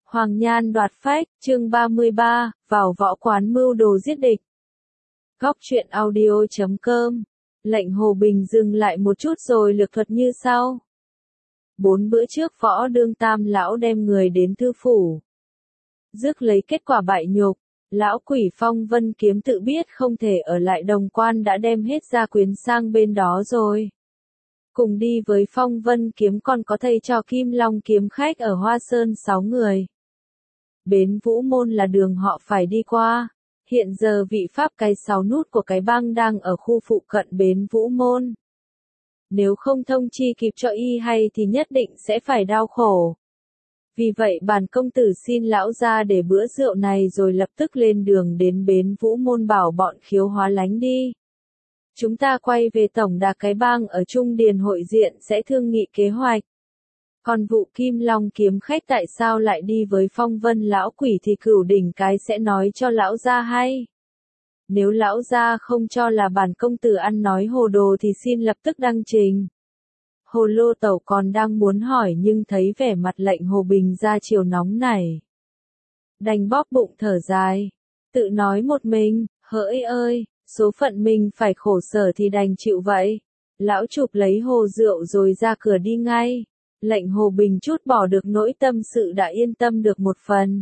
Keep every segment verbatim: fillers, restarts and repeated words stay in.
Hoàng Nhan đoạt phách, chương ba mươi ba, vào võ quán mưu đồ giết địch. Góc truyện audio chấm com. Lệnh Hồ Bình dừng lại một chút rồi lược thuật như sau. Bốn bữa trước võ đương tam lão đem người đến thư phủ. Rước lấy kết quả bại nhục, lão quỷ Phong Vân Kiếm tự biết không thể ở lại Đồng Quan đã đem hết gia quyến sang bên đó rồi. Cùng đi với Phong Vân Kiếm còn có thầy trò Kim Long kiếm khách ở Hoa Sơn sáu người. Bến Vũ Môn là đường họ phải đi qua. Hiện giờ vị pháp cái sáu nút của cái bang đang ở khu phụ cận Bến Vũ Môn. Nếu không thông chi kịp cho y hay thì nhất định sẽ phải đau khổ. Vì vậy bản công tử xin lão ra để bữa rượu này rồi lập tức lên đường đến Bến Vũ Môn bảo bọn Khiếu Hóa lánh đi. Chúng ta quay về tổng đà cái bang ở Trung Điền hội diện sẽ thương nghị kế hoạch. Còn vụ Kim Long kiếm khách tại sao lại đi với Phong Vân lão quỷ thì Cửu Đỉnh cái sẽ nói cho lão gia hay. Nếu lão gia không cho là bản công tử ăn nói hồ đồ thì xin lập tức đăng trình. Hồ Lô Tẩu còn đang muốn hỏi nhưng thấy vẻ mặt Lệnh Hồ Bình ra chiều nóng này. Đành bóp bụng thở dài. Tự nói một mình, hỡi ơi, số phận mình phải khổ sở thì đành chịu vậy. Lão chụp lấy hồ rượu rồi ra cửa đi ngay. Lệnh Hồ Bình chút bỏ được nỗi tâm sự đã yên tâm được một phần.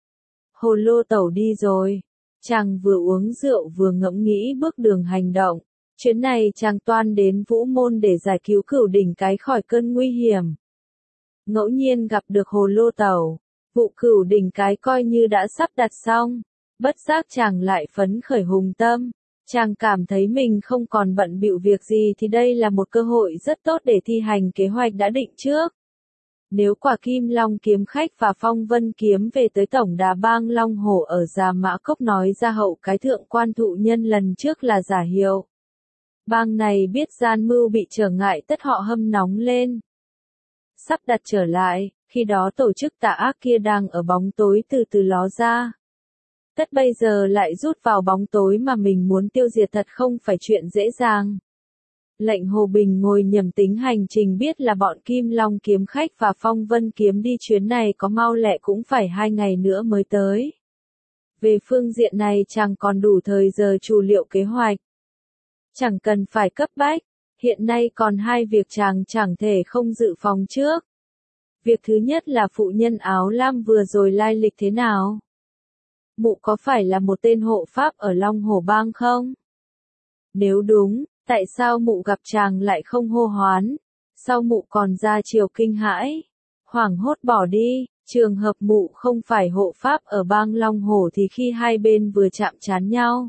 Hồ Lô Tẩu đi rồi. Chàng vừa uống rượu vừa ngẫm nghĩ bước đường hành động. Chuyến này chàng toan đến Vũ Môn để giải cứu Cửu Đỉnh cái khỏi cơn nguy hiểm. Ngẫu nhiên gặp được Hồ Lô Tẩu. Vụ Cửu Đỉnh cái coi như đã sắp đặt xong. Bất giác chàng lại phấn khởi hùng tâm. Chàng cảm thấy mình không còn bận bịu việc gì thì đây là một cơ hội rất tốt để thi hành kế hoạch đã định trước. Nếu quả Kim Long kiếm khách và Phong Vân kiếm về tới tổng đà bang Long Hổ ở Già Mã Cốc nói ra hậu cái thượng quan thụ nhân lần trước là giả hiệu. Bang này biết gian mưu bị trở ngại tất họ hâm nóng lên. Sắp đặt trở lại, khi đó tổ chức tà ác kia đang ở bóng tối từ từ ló ra. Tất bây giờ lại rút vào bóng tối mà mình muốn tiêu diệt thật không phải chuyện dễ dàng. Lệnh Hồ Bình ngồi nhầm tính hành trình biết là bọn Kim Long kiếm khách và Phong Vân kiếm đi chuyến này có mau lẹ cũng phải hai ngày nữa mới tới. Về phương diện này chàng còn đủ thời giờ chủ liệu kế hoạch. Chẳng cần phải cấp bách, hiện nay còn hai việc chàng chẳng thể không dự phòng trước. Việc thứ nhất là phụ nhân áo lam vừa rồi lai lịch thế nào? Mụ có phải là một tên hộ pháp ở Long Hổ Bang không? Nếu đúng, tại sao mụ gặp chàng lại không hô hoán? Sao mụ còn ra chiều kinh hãi? Hoảng hốt bỏ đi, trường hợp mụ không phải hộ pháp ở bang Long Hổ thì khi hai bên vừa chạm trán nhau.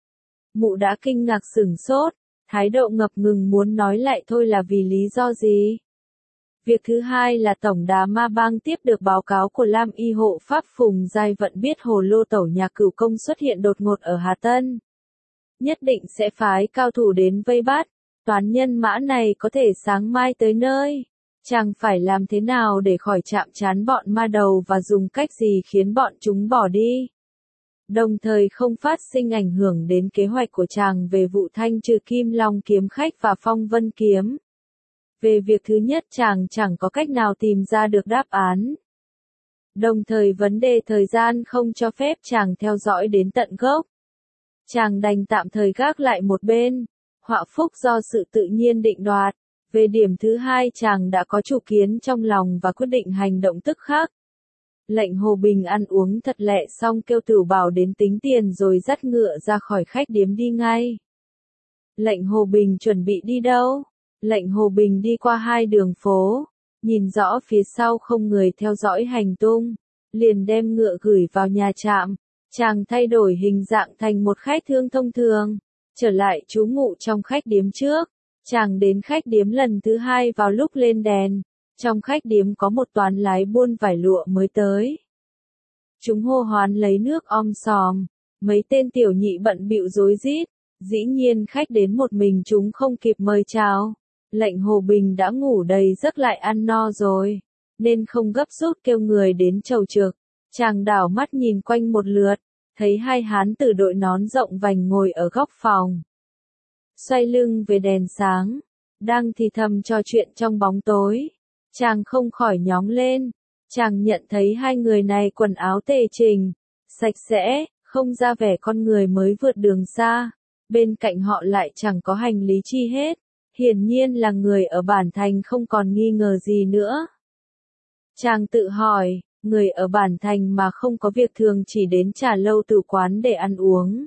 Mụ đã kinh ngạc sửng sốt, thái độ ngập ngừng muốn nói lại thôi là vì lý do gì? Việc thứ hai là Tổng đà Ma Bang tiếp được báo cáo của Lam Y hộ pháp Phùng Giai Vận biết Hồ Lô Tẩu nhà Cửu Công xuất hiện đột ngột ở Hà Tân. Nhất định sẽ phái cao thủ đến vây bắt, toán nhân mã này có thể sáng mai tới nơi. Chàng phải làm thế nào để khỏi chạm trán bọn ma đầu và dùng cách gì khiến bọn chúng bỏ đi. Đồng thời không phát sinh ảnh hưởng đến kế hoạch của chàng về vụ thanh trừ Kim Long kiếm khách và Phong Vân kiếm. Về việc thứ nhất chàng chẳng có cách nào tìm ra được đáp án. Đồng thời vấn đề thời gian không cho phép chàng theo dõi đến tận gốc. Chàng đành tạm thời gác lại một bên, họa phúc do sự tự nhiên định đoạt. Về điểm thứ hai chàng đã có chủ kiến trong lòng và quyết định hành động tức khắc. Lệnh Hồ Bình ăn uống thật lẹ xong kêu Tửu Bảo đến tính tiền rồi dắt ngựa ra khỏi khách điếm đi ngay. Lệnh Hồ Bình chuẩn bị đi đâu? Lệnh Hồ Bình đi qua hai đường phố, nhìn rõ phía sau không người theo dõi hành tung, liền đem ngựa gửi vào nhà trạm. Chàng thay đổi hình dạng thành một khách thương thông thường, trở lại trú ngụ trong khách điếm trước. Chàng đến khách điếm lần thứ hai vào lúc lên đèn. Trong khách điếm có một toán lái buôn vải lụa mới tới. Chúng hô hoán lấy nước om sòm, mấy tên tiểu nhị bận bịu rối rít. Dĩ nhiên khách đến một mình chúng không kịp mời chào. Lệnh Hồ Bình đã ngủ đầy giấc lại ăn no rồi, nên không gấp rút kêu người đến chầu trực. Chàng đảo mắt nhìn quanh một lượt, thấy hai hán tử đội nón rộng vành ngồi ở góc phòng. Xoay lưng về đèn sáng, đang thì thầm trò chuyện trong bóng tối. Chàng không khỏi nhóng lên, Chàng nhận thấy hai người này quần áo tề chỉnh, sạch sẽ, không ra vẻ con người mới vượt đường xa. Bên cạnh họ lại chẳng có hành lý chi hết. Hiển nhiên là người ở bản thành không còn nghi ngờ gì nữa. Chàng tự hỏi, người ở bản thành mà không có việc thường chỉ đến trà lâu tử quán để ăn uống.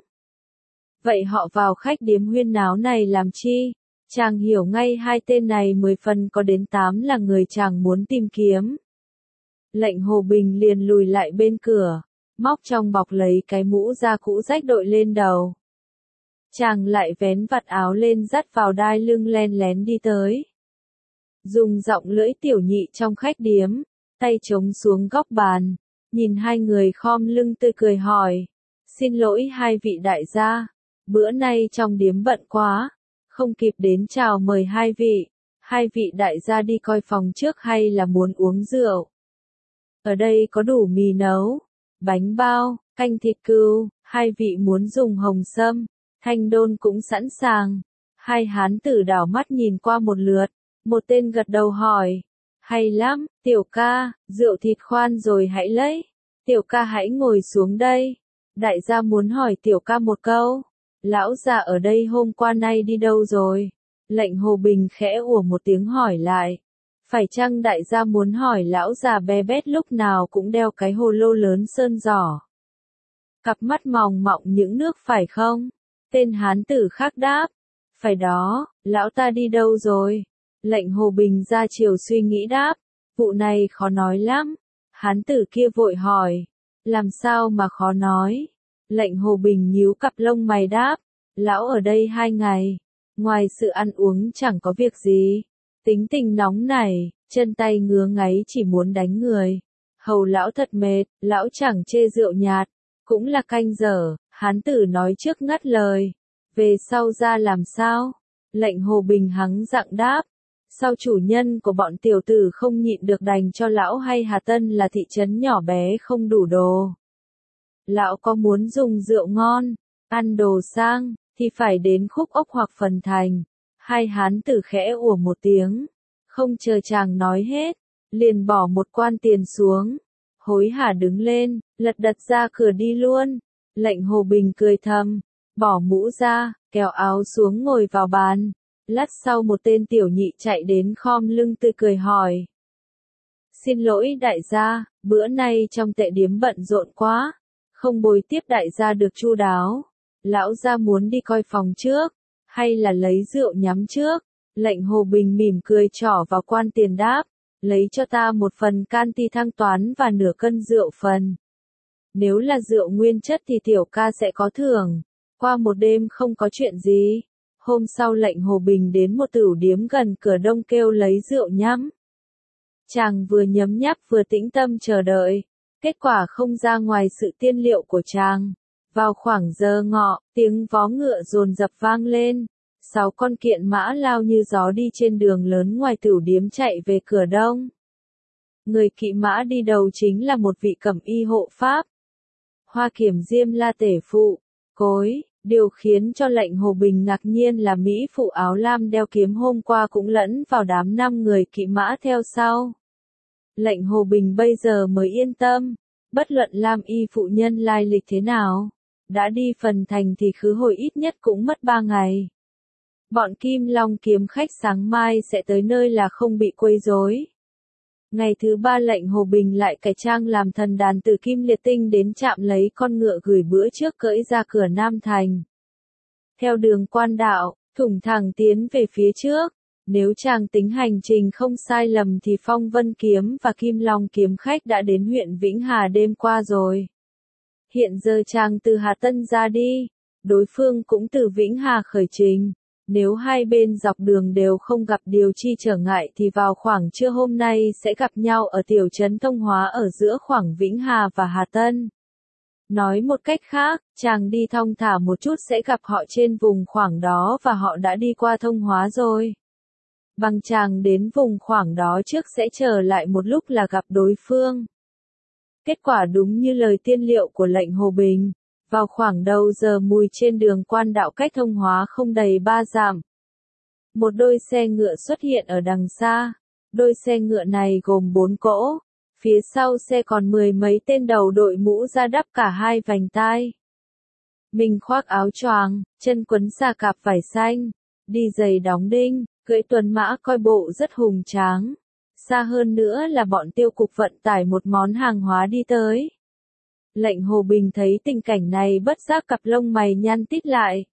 Vậy họ vào khách điếm huyên náo này làm chi? Chàng hiểu ngay hai tên này mười phần có đến tám là người chàng muốn tìm kiếm. Lệnh Hồ Bình liền lùi lại bên cửa, móc trong bọc lấy cái mũ da cũ rách đội lên đầu. Chàng lại vén vạt áo lên dắt vào đai lưng len lén đi tới. Dùng giọng lưỡi tiểu nhị trong khách điếm, tay chống xuống góc bàn, nhìn hai người khom lưng tươi cười hỏi. Xin lỗi hai vị đại gia, bữa nay trong điếm bận quá, không kịp đến chào mời hai vị. Hai vị đại gia đi coi phòng trước hay là muốn uống rượu? Ở đây có đủ mì nấu, bánh bao, canh thịt cừu, hai vị muốn dùng hồng sâm, thanh đôn cũng sẵn sàng. Hai hán tử đảo mắt nhìn qua một lượt, một tên gật đầu hỏi. Hay lắm, tiểu ca, rượu thịt khoan rồi hãy lấy. Tiểu ca hãy ngồi xuống đây. Đại gia muốn hỏi tiểu ca một câu. Lão già ở đây hôm qua nay đi đâu rồi? Lệnh Hồ Bình khẽ ủa một tiếng hỏi lại. Phải chăng đại gia muốn hỏi lão già bé bét lúc nào cũng đeo cái hồ lô lớn sơn giỏ? Cặp mắt mòng mọng những nước phải không? Tên hán tử khác đáp. Phải đó, lão ta đi đâu rồi? Lệnh Hồ Bình ra chiều suy nghĩ đáp. Vụ này khó nói lắm. Hán tử kia vội hỏi. Làm sao mà khó nói? Lệnh Hồ Bình nhíu cặp lông mày đáp. Lão ở đây hai ngày. Ngoài sự ăn uống chẳng có việc gì. Tính tình nóng nảy, chân tay ngứa ngáy chỉ muốn đánh người. Hầu lão thật mệt, lão chẳng chê rượu nhạt. Cũng là canh dở, hán tử nói trước ngắt lời. Về sau ra làm sao? Lệnh Hồ Bình hắng giọng đáp. Sao chủ nhân của bọn tiểu tử không nhịn được đành cho lão hay Hà Tân là thị trấn nhỏ bé không đủ đồ? Lão có muốn dùng rượu ngon, ăn đồ sang, thì phải đến Khúc Ốc hoặc Phần Thành. Hai hán tử khẽ ủa một tiếng, không chờ chàng nói hết, liền bỏ một quan tiền xuống. Hối hả đứng lên, lật đật ra cửa đi luôn. Lệnh Hồ Bình cười thầm, bỏ mũ ra, kéo áo xuống ngồi vào bàn. Lát sau một tên tiểu nhị chạy đến khom lưng tươi cười hỏi. Xin lỗi đại gia, bữa nay trong tệ điếm bận rộn quá, không bồi tiếp đại gia được chu đáo. Lão gia muốn đi coi phòng trước, hay là lấy rượu nhắm trước? Lệnh Hồ Bình mỉm cười trỏ vào quan tiền đáp. Lấy cho ta một phần can ti thăng toán và nửa cân rượu phần. Nếu là rượu nguyên chất thì tiểu ca sẽ có thưởng. Qua một đêm không có chuyện gì. Hôm sau lệnh Hồ Bình đến một tửu điếm gần cửa đông kêu lấy rượu nhắm. Chàng vừa nhấm nháp vừa tĩnh tâm chờ đợi. Kết quả không ra ngoài sự tiên liệu của chàng. Vào khoảng giờ ngọ, tiếng vó ngựa dồn dập vang lên. Sáu con kiện mã lao như gió đi trên đường lớn ngoài tửu điếm chạy về cửa đông. Người kỵ mã đi đầu chính là một vị cẩm y hộ pháp. Hoa Kiểm Diêm La Tể Phụ, Cối. Điều khiến cho lệnh Hồ Bình ngạc nhiên là Mỹ phụ áo lam đeo kiếm hôm qua cũng lẫn vào đám năm người kỵ mã theo sau. Lệnh Hồ Bình bây giờ mới yên tâm, bất luận lam y phụ nhân lai lịch thế nào, đã đi Phần Thành thì khứ hồi ít nhất cũng mất ba ngày. Bọn Kim Long kiếm khách sáng mai sẽ tới nơi là không bị quấy rối. Ngày thứ ba lệnh Hồ Bình lại cải trang làm thần đàn từ Kim Liệt Tinh đến trạm lấy con ngựa gửi bữa trước cưỡi ra cửa Nam Thành. Theo đường quan đạo, thủng thẳng tiến về phía trước. Nếu chàng tính hành trình không sai lầm thì Phong Vân Kiếm và Kim Long kiếm khách đã đến huyện Vĩnh Hà đêm qua rồi. Hiện giờ chàng từ Hà Tân ra đi, đối phương cũng từ Vĩnh Hà khởi trình. Nếu hai bên dọc đường đều không gặp điều chi trở ngại thì vào khoảng trưa hôm nay sẽ gặp nhau ở tiểu trấn Thông Hóa ở giữa khoảng Vĩnh Hà và Hà Tân. Nói một cách khác, chàng đi thong thả một chút sẽ gặp họ trên vùng khoảng đó và họ đã đi qua Thông Hóa rồi. Bằng chàng đến vùng khoảng đó trước sẽ chờ lại một lúc là gặp đối phương. Kết quả đúng như lời tiên liệu của lệnh Hồ Bình. Vào khoảng đầu giờ mùi trên đường quan đạo cách Thông Hóa không đầy ba dặm. Một đôi xe ngựa xuất hiện ở đằng xa. Đôi xe ngựa này gồm bốn cỗ. Phía sau xe còn mười mấy tên đầu đội mũ da đắp cả hai vành tai. Mình khoác áo choàng, chân quấn xà cạp vải xanh, đi giày đóng đinh, cưỡi tuần mã coi bộ rất hùng tráng. Xa hơn nữa là bọn tiêu cục vận tải một món hàng hóa đi tới. Lệnh Hồ Bình thấy tình cảnh này bất giác cặp lông mày nhăn tít lại.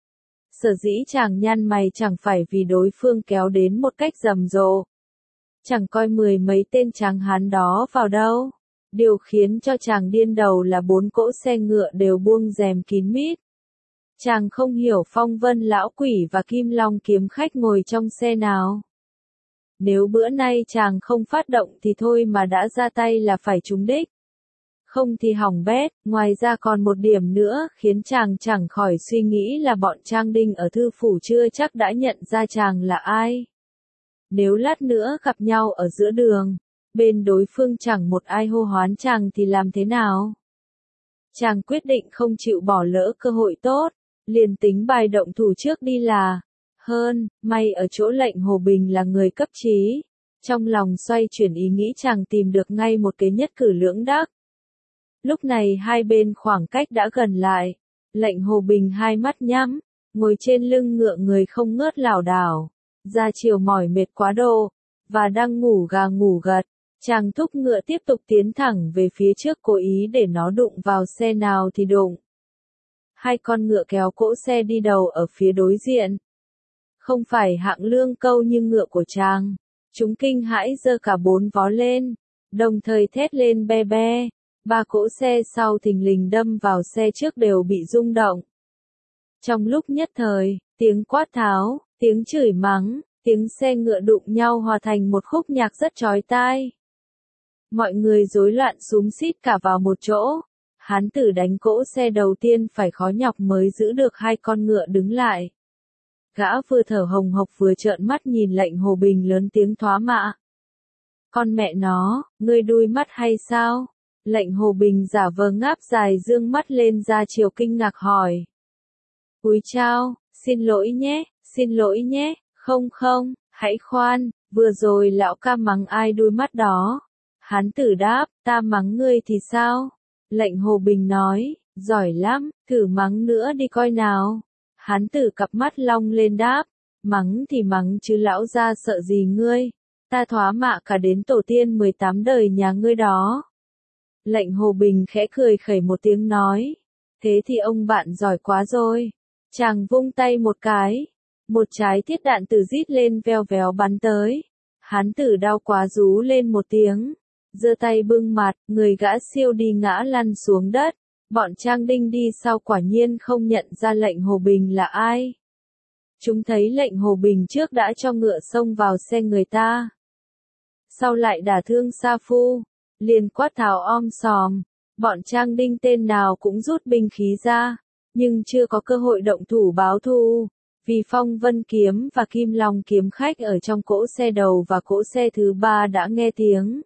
Sở dĩ chàng nhăn mày chẳng phải vì đối phương kéo đến một cách rầm rộ. Chẳng coi mười mấy tên tráng hán đó vào đâu. Điều khiến cho chàng điên đầu là bốn cỗ xe ngựa đều buông rèm kín mít. Chàng không hiểu Phong Vân lão quỷ và Kim Long kiếm khách ngồi trong xe nào. Nếu bữa nay chàng không phát động thì thôi mà đã ra tay là phải trúng đích. Không thì hỏng bét, ngoài ra còn một điểm nữa khiến chàng chẳng khỏi suy nghĩ là bọn Trang Đinh ở thư phủ chưa chắc đã nhận ra chàng là ai. Nếu lát nữa gặp nhau ở giữa đường, bên đối phương chẳng một ai hô hoán chàng thì làm thế nào? Chàng quyết định không chịu bỏ lỡ cơ hội tốt, liền tính bài động thủ trước đi là. Hơn, may ở chỗ Lệnh Hồ Bình là người cấp trí. Trong lòng xoay chuyển ý nghĩ chàng tìm được ngay một kế nhất cử lưỡng đắc. Lúc này hai bên khoảng cách đã gần lại. Lệnh Hồ Bình hai mắt nhắm, ngồi trên lưng ngựa người không ngớt lảo đảo. Da chiều mỏi mệt quá độ, và đang ngủ gà ngủ gật. Chàng thúc ngựa tiếp tục tiến thẳng về phía trước cố ý để nó đụng vào xe nào thì đụng. Hai con ngựa kéo cỗ xe đi đầu ở phía đối diện. Không phải hạng lương câu như ngựa của chàng. Chúng kinh hãi giơ cả bốn vó lên, đồng thời thét lên be be. Ba cỗ xe sau thình lình đâm vào xe trước đều bị rung động. Trong lúc nhất thời, tiếng quát tháo, tiếng chửi mắng, tiếng xe ngựa đụng nhau hòa thành một khúc nhạc rất chói tai. Mọi người rối loạn xúm xít cả vào một chỗ. Hán tử đánh cỗ xe đầu tiên phải khó nhọc mới giữ được hai con ngựa đứng lại. Gã vừa thở hồng hộc vừa trợn mắt nhìn Lệnh Hồ Bình lớn tiếng thoá mạ. Con mẹ nó, ngươi đuôi mắt hay sao? Lệnh Hồ Bình giả vờ ngáp dài dương mắt lên ra chiều kinh ngạc hỏi. Úi chao, xin lỗi nhé, xin lỗi nhé, không không, hãy khoan, vừa rồi lão ca mắng ai đuôi mắt đó? Hán tử đáp, ta mắng ngươi thì sao? Lệnh Hồ Bình nói, giỏi lắm, thử mắng nữa đi coi nào. Hán tử cặp mắt long lên đáp, mắng thì mắng chứ lão gia sợ gì ngươi, ta thoá mạ cả đến tổ tiên mười tám đời nhà ngươi đó. Lệnh Hồ Bình khẽ cười khẩy một tiếng nói, thế thì ông bạn giỏi quá rồi. Chàng vung tay một cái, một trái thiết đạn từ rít lên veo véo bắn tới. Hán tử đau quá rú lên một tiếng, giơ tay bưng mặt, người gã siêu đi ngã lăn xuống đất. Bọn Trang Đinh đi sau quả nhiên không nhận ra Lệnh Hồ Bình là ai. Chúng thấy Lệnh Hồ Bình trước đã cho ngựa xông vào xe người ta. Sau lại đả thương Sa Phu, liền quát tháo om sòm. Bọn Trang Đinh tên nào cũng rút binh khí ra, nhưng chưa có cơ hội động thủ báo thù. Vì Phong Vân kiếm và Kim Long kiếm khách ở trong cỗ xe đầu và cỗ xe thứ ba đã nghe tiếng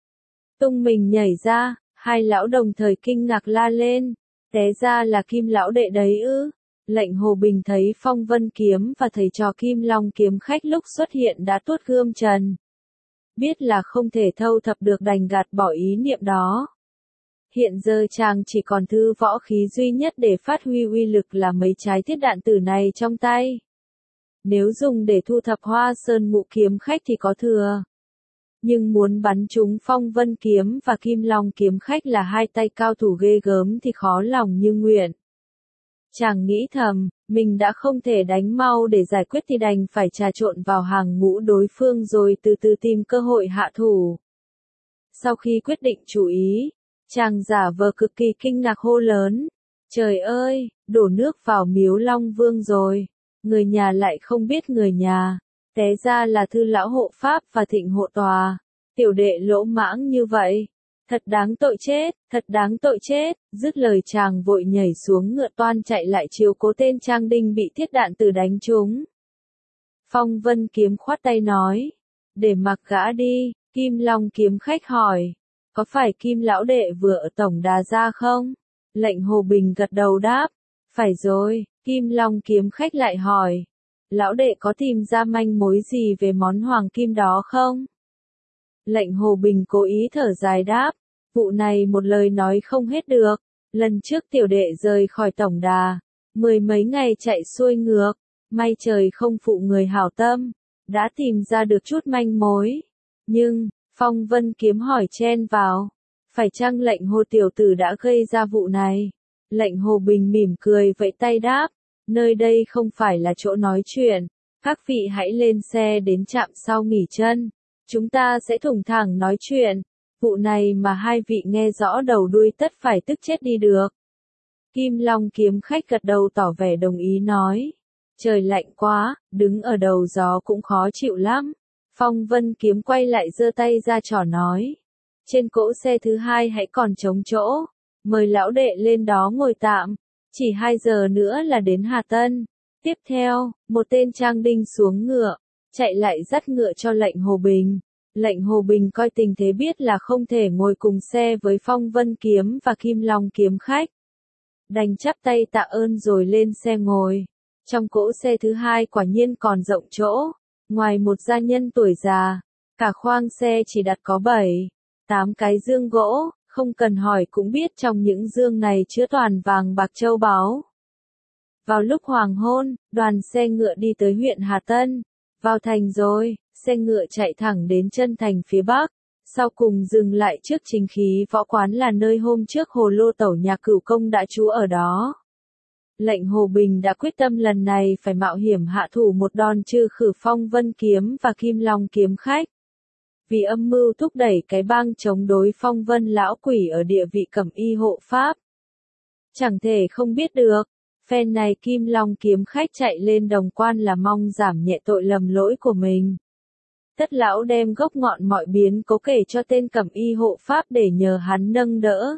tung mình nhảy ra. Hai lão đồng thời kinh ngạc la lên, té ra là Kim lão đệ đấy ư? Lệnh Hồ Bình thấy Phong Vân kiếm và thầy trò Kim Long kiếm khách lúc xuất hiện đã tuốt gươm trần. Biết là không thể thâu thập được đành gạt bỏ ý niệm đó. Hiện giờ chàng chỉ còn thư võ khí duy nhất để phát huy uy lực là mấy trái thiết đạn tử này trong tay. Nếu dùng để thu thập Hoa Sơn Mụ kiếm khách thì có thừa. Nhưng muốn bắn trúng Phong Vân kiếm và Kim Long kiếm khách là hai tay cao thủ ghê gớm thì khó lòng như nguyện. Chàng nghĩ thầm, mình đã không thể đánh mau để giải quyết thì đành phải trà trộn vào hàng ngũ đối phương rồi từ từ tìm cơ hội hạ thủ. Sau khi quyết định chú ý, chàng giả vờ cực kỳ kinh ngạc hô lớn. Trời ơi, đổ nước vào miếu Long Vương rồi. Người nhà lại không biết người nhà. Té ra là Thư lão hộ pháp và Thịnh hộ tòa. Tiểu đệ lỗ mãng như vậy. Thật đáng tội chết, thật đáng tội chết. Dứt lời chàng vội nhảy xuống ngựa toan chạy lại chiếu cố tên Trang Đinh bị thiết đạn tử đánh trúng. Phong Vân kiếm khoát tay nói. Để mặc gã đi. Kim Long kiếm khách hỏi. Có phải Kim lão đệ vừa ở tổng đà ra không? Lệnh Hồ Bình gật đầu đáp. Phải rồi. Kim Long kiếm khách lại hỏi. Lão đệ có tìm ra manh mối gì về món hoàng kim đó không? Lệnh Hồ Bình cố ý thở dài đáp, vụ này một lời nói không hết được, lần trước tiểu đệ rời khỏi tổng đà, mười mấy ngày chạy xuôi ngược, may trời không phụ người hảo tâm, đã tìm ra được chút manh mối. Nhưng, Phong Vân Kiếm hỏi chen vào, phải chăng Lệnh Hồ tiểu tử đã gây ra vụ này? Lệnh Hồ Bình mỉm cười vẫy tay đáp, nơi đây không phải là chỗ nói chuyện, các vị hãy lên xe đến trạm sau nghỉ chân, chúng ta sẽ thủng thẳng nói chuyện, vụ này mà hai vị nghe rõ đầu đuôi tất phải tức chết đi được. Kim Long kiếm khách gật đầu tỏ vẻ đồng ý nói, trời lạnh quá, đứng ở đầu gió cũng khó chịu lắm. Phong Vân Kiếm quay lại giơ tay ra trò nói, trên cỗ xe thứ hai hãy còn trống chỗ, mời lão đệ lên đó ngồi tạm, chỉ hai giờ nữa là đến Hà Tân. Tiếp theo, một tên trang đinh xuống ngựa, chạy lại dắt ngựa cho Lệnh Hồ Bình. Lệnh Hồ Bình coi tình thế biết là không thể ngồi cùng xe với Phong Vân Kiếm và Kim Long kiếm khách. Đành chắp tay tạ ơn rồi lên xe ngồi. Trong cỗ xe thứ hai quả nhiên còn rộng chỗ, ngoài một gia nhân tuổi già, cả khoang xe chỉ đặt có bảy, tám cái dương gỗ, không cần hỏi cũng biết trong những dương này chứa toàn vàng bạc châu báu. Vào lúc hoàng hôn, đoàn xe ngựa đi tới huyện Hà Tân. Vào thành rồi, xe ngựa chạy thẳng đến chân thành phía bắc, sau cùng dừng lại trước Chính Khí Võ Quán là nơi hôm trước Hồ Lô Tẩu nhà Cửu Công đã trú ở đó. Lệnh Hồ Bình đã quyết tâm lần này phải mạo hiểm hạ thủ một đòn trừ khử Phong Vân Kiếm và Kim Long kiếm khách. Vì âm mưu thúc đẩy cái bang chống đối Phong Vân lão quỷ ở địa vị cẩm y hộ pháp. Chẳng thể không biết được, phen này Kim Long kiếm khách chạy lên Đồng Quan là mong giảm nhẹ tội lầm lỗi của mình. Tất lão đem gốc ngọn mọi biến cố kể cho tên cẩm y hộ pháp để nhờ hắn nâng đỡ.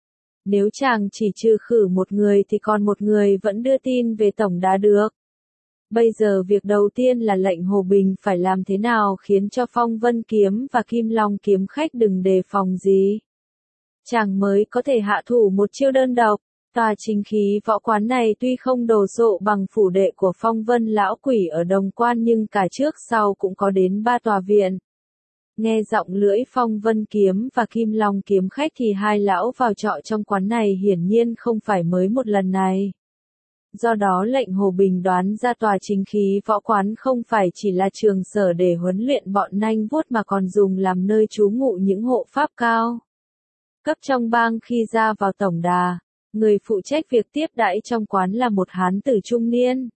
Nếu chàng chỉ trừ khử một người thì còn một người vẫn đưa tin về tổng đà được. Bây giờ việc đầu tiên là Lệnh Hồ Bình phải làm thế nào khiến cho Phong Vân Kiếm và Kim Long kiếm khách đừng đề phòng gì. Chàng mới có thể hạ thủ một chiêu đơn độc. Tòa Chính Khí Võ Quán này tuy không đồ sộ bằng phủ đệ của Phong Vân lão quỷ ở Đồng Quan nhưng cả trước sau cũng có đến ba tòa viện. Nghe giọng lưỡi Phong Vân Kiếm và Kim Long kiếm khách thì hai lão vào trọ trong quán này hiển nhiên không phải mới một lần này. Do đó Lệnh Hồ Bình đoán ra tòa Chính Khí Võ Quán không phải chỉ là trường sở để huấn luyện bọn nanh vuốt mà còn dùng làm nơi trú ngụ những hộ pháp cao cấp trong bang khi ra vào tổng đà. Người phụ trách việc tiếp đãi trong quán là một hán tử trung niên.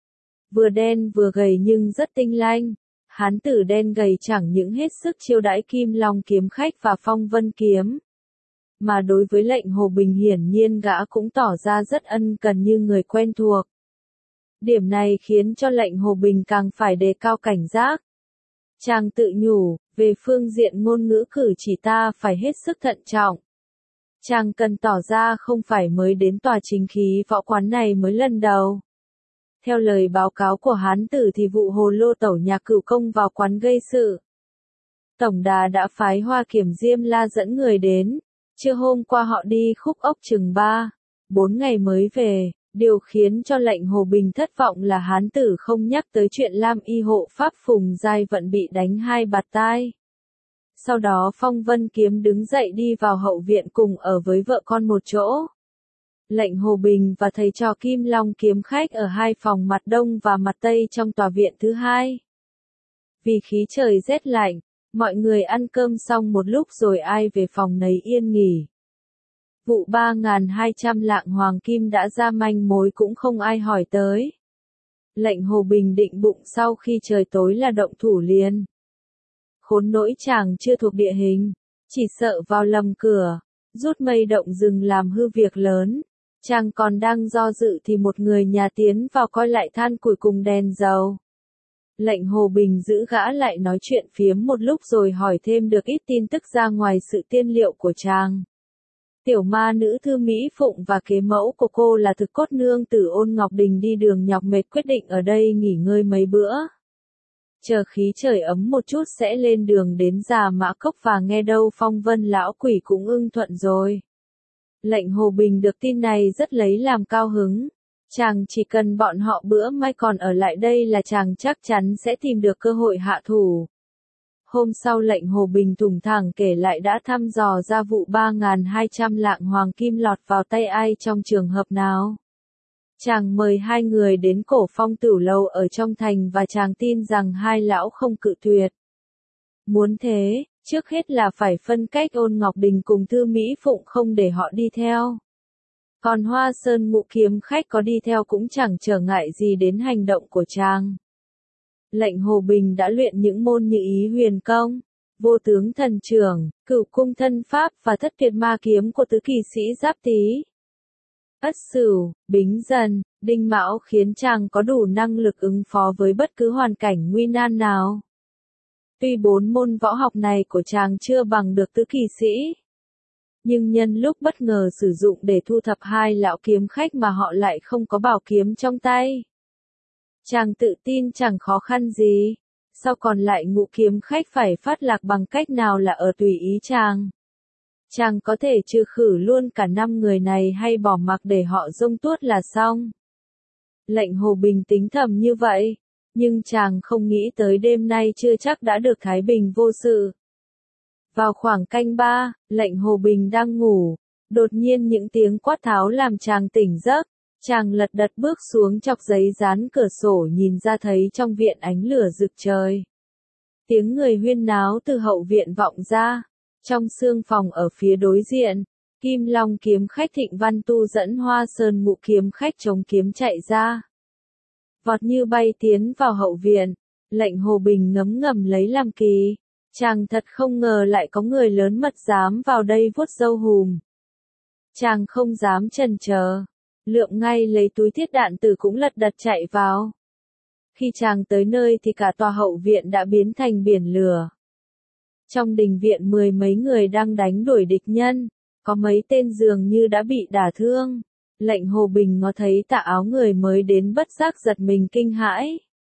Vừa đen vừa gầy nhưng rất tinh lanh. Hán tử đen gầy chẳng những hết sức chiêu đãi Kim Long kiếm khách và Phong Vân kiếm. Mà đối với Lệnh Hồ Bình hiển nhiên gã cũng tỏ ra rất ân cần như người quen thuộc. Điểm này khiến cho Lệnh Hồ Bình càng phải đề cao cảnh giác. Chàng tự nhủ, về phương diện ngôn ngữ cử chỉ ta phải hết sức thận trọng. Chàng cần tỏ ra không phải mới đến tòa Chính Khí Võ Quán này mới lần đầu. Theo lời báo cáo của hán tử thì vụ Hồ Lô Tẩu nhà Cửu Công vào quán gây sự. Tổng đà đã phái Hoa Kiểm Diêm La dẫn người đến, trưa hôm qua họ đi khúc ốc chừng ba, bốn ngày mới về, điều khiến cho Lệnh Hồ Bình thất vọng là hán tử không nhắc tới chuyện Lam y hộ pháp Phùng Giai Vận bị đánh hai bạt tai. Sau đó Phong Vân Kiếm đứng dậy đi vào hậu viện cùng ở với vợ con một chỗ. Lệnh Hồ Bình và thầy trò Kim Long kiếm khách ở hai phòng mặt đông và mặt tây trong tòa viện thứ hai. Vì khí trời rét lạnh, mọi người ăn cơm xong một lúc rồi ai về phòng nấy yên nghỉ. Vụ ba nghìn hai trăm lạng hoàng kim đã ra manh mối cũng không ai hỏi tới. Lệnh Hồ Bình định bụng sau khi trời tối là động thủ liền. Khốn nỗi chàng chưa thuộc địa hình, chỉ sợ vào lầm cửa, rút mây động rừng làm hư việc lớn. Chàng còn đang do dự thì một người nhà tiến vào coi lại than củi cùng đèn dầu. Lệnh Hồ Bình giữ gã lại nói chuyện phiếm một lúc rồi hỏi thêm được ít tin tức ra ngoài sự tiên liệu của chàng. Tiểu ma nữ Thư Mỹ Phụng và kế mẫu của cô là Thực Cốt nương tử Ôn Ngọc Đình đi đường nhọc mệt quyết định ở đây nghỉ ngơi mấy bữa. Chờ khí trời ấm một chút sẽ lên đường đến Già Mã Cốc và nghe đâu Phong Vân lão quỷ cũng ưng thuận rồi. Lệnh Hồ Bình được tin này rất lấy làm cao hứng. Chàng chỉ cần bọn họ bữa mai còn ở lại đây là chàng chắc chắn sẽ tìm được cơ hội hạ thủ. Hôm sau lệnh Hồ Bình thủng thẳng kể lại đã thăm dò ra vụ ba nghìn hai trăm lạng hoàng kim lọt vào tay ai trong trường hợp nào. Chàng mời hai người đến Cổ Phong Tửu Lầu ở trong thành và chàng tin rằng hai lão không cự tuyệt. Muốn thế, trước hết là phải phân cách Ôn Ngọc Đình cùng Thư Mỹ Phụng không để họ đi theo. Còn Hoa Sơn Ngũ Kiếm Khách có đi theo cũng chẳng trở ngại gì đến hành động của chàng. Lệnh Hồ Bình đã luyện những môn như Ý Huyền Công, Vô Tướng Thần Trưởng, Cửu Cung Thân Pháp và Thất Tuyệt Ma Kiếm của tứ kỳ sĩ Giáp Tý, Ất Sửu, Bính Dần, Đinh Mão khiến chàng có đủ năng lực ứng phó với bất cứ hoàn cảnh nguy nan nào. Tuy bốn môn võ học này của chàng chưa bằng được tứ kỳ sĩ, nhưng nhân lúc bất ngờ sử dụng để thu thập hai lão kiếm khách mà họ lại không có bảo kiếm trong tay. Chàng tự tin chẳng khó khăn gì, sao còn lại Ngũ kiếm khách phải phát lạc bằng cách nào là ở tùy ý chàng. Chàng có thể trừ khử luôn cả năm người này hay bỏ mặc để họ rông tuốt là xong. Lệnh Hồ Bình tính thầm như vậy, nhưng chàng không nghĩ tới đêm nay chưa chắc đã được thái bình vô sự. Vào khoảng canh ba, lệnh Hồ Bình đang ngủ, đột nhiên những tiếng quát tháo làm chàng tỉnh giấc. Chàng lật đật bước xuống chọc giấy dán cửa sổ nhìn ra thấy trong viện ánh lửa rực trời. Tiếng người huyên náo từ hậu viện vọng ra. Trong sương phòng ở phía đối diện, Kim Long kiếm khách Thịnh Văn Tu dẫn Hoa Sơn Ngũ kiếm khách chống kiếm chạy ra. Vọt như bay tiến vào hậu viện, lệnh Hồ Bình ngấm ngầm lấy làm kỳ. Chàng thật không ngờ lại có người lớn mật dám vào đây vuốt râu hùm. Chàng không dám chần chờ, lượm ngay lấy túi thiết đạn tử cũng lật đật chạy vào. Khi chàng tới nơi thì cả tòa hậu viện đã biến thành biển lửa. Trong đình viện mười mấy người đang đánh đuổi địch nhân, có mấy tên dường như đã bị đả thương. Lệnh Hồ Bình ngó thấy tà áo người mới đến bất giác giật mình kinh hãi.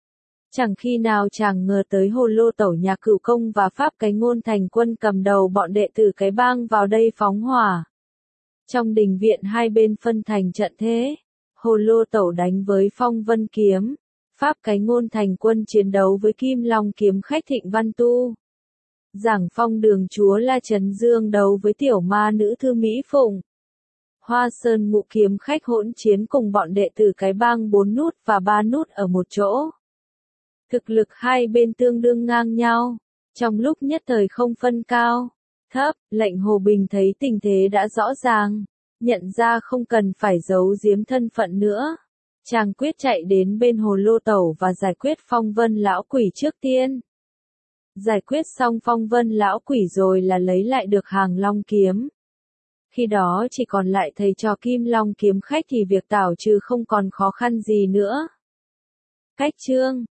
Chẳng khi nào chàng ngờ tới Hồ Lô Tẩu nhà Cửu Công và Pháp Cái Ngôn thành quân cầm đầu bọn đệ tử Cái Bang vào đây phóng hỏa. Trong đình viện hai bên phân thành trận thế, Hồ Lô Tẩu đánh với Phong Vân Kiếm, Pháp Cái Ngôn thành quân chiến đấu với Kim Long kiếm khách Thịnh Văn Tu. Giảng Phong Đường chúa La Trấn Dương đấu với tiểu ma nữ Thư Mỹ Phụng. Hoa Sơn Ngũ kiếm khách hỗn chiến cùng bọn đệ tử Cái Bang bốn nút và ba nút ở một chỗ. Thực lực hai bên tương đương ngang nhau, trong lúc nhất thời không phân cao, thấp, lệnh Hồ Bình thấy tình thế đã rõ ràng, nhận ra không cần phải giấu giếm thân phận nữa. Chàng quyết chạy đến bên Hồ Lô Tẩu và giải quyết Phong Vân lão quỷ trước tiên. Giải quyết xong Phong Vân lão quỷ rồi là lấy lại được Hàng Long kiếm. Khi đó chỉ còn lại thầy trò Kim Long kiếm khách thì việc tảo trừ không còn khó khăn gì nữa. Cách chương